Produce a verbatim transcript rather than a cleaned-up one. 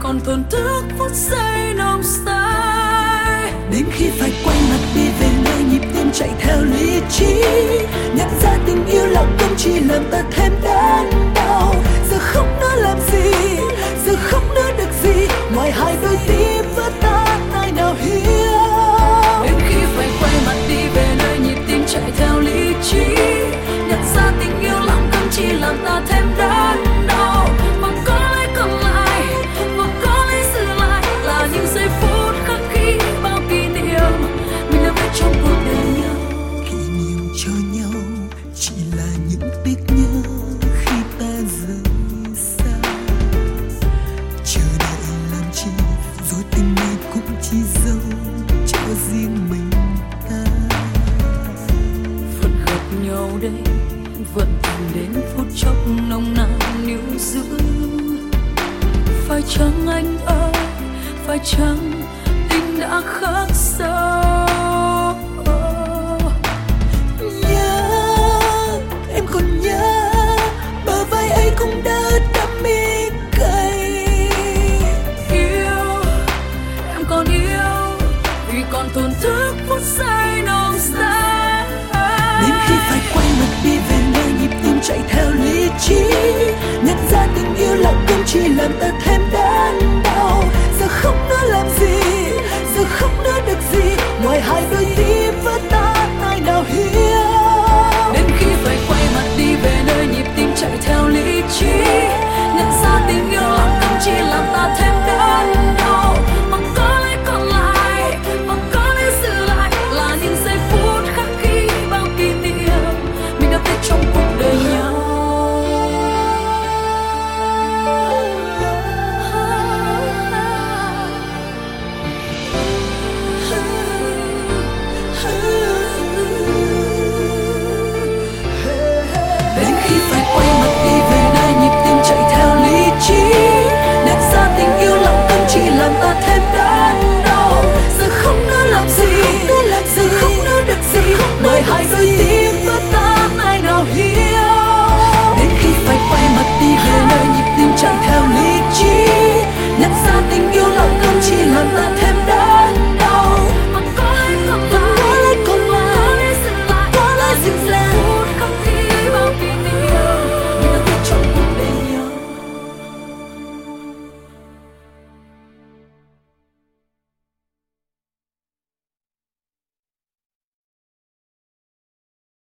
còn thổn thức phút giây nồng say. Đến khi phải quay mặt đi về nơi nhịp tim chạy theo lý trí, nhận ra tình yêu lòng không chỉ làm ta thêm đớn đau. Giờ khóc nữa làm gì, giờ khóc nữa được gì, ngoài hai đôi tim vỡ tan ai nào hiểu. Đến khi phải quay mặt đi về nơi nhịp tim chạy theo lý trí, nhận ra tình yêu lòng không chỉ làm ta thêm đớn đau. Và có lẽ còn lại, và có lẽ giữ lại là những giây phút khắc ghi bao kỷ niệm mình đã viết trong cuộc đời nhau. Kỷ niệm cho nhau chỉ là những tiếc nhớ khi ta rời xa. Chờ đợi làm chi rồi tình này cũng chỉ dấu cho riêng mình ta. Vẫn gặp nhau đây, vẫn tìm đến phút chốc nồng nàn níu giữ. Phải chăng anh ơi, phải chăng tình đã khắc sâu.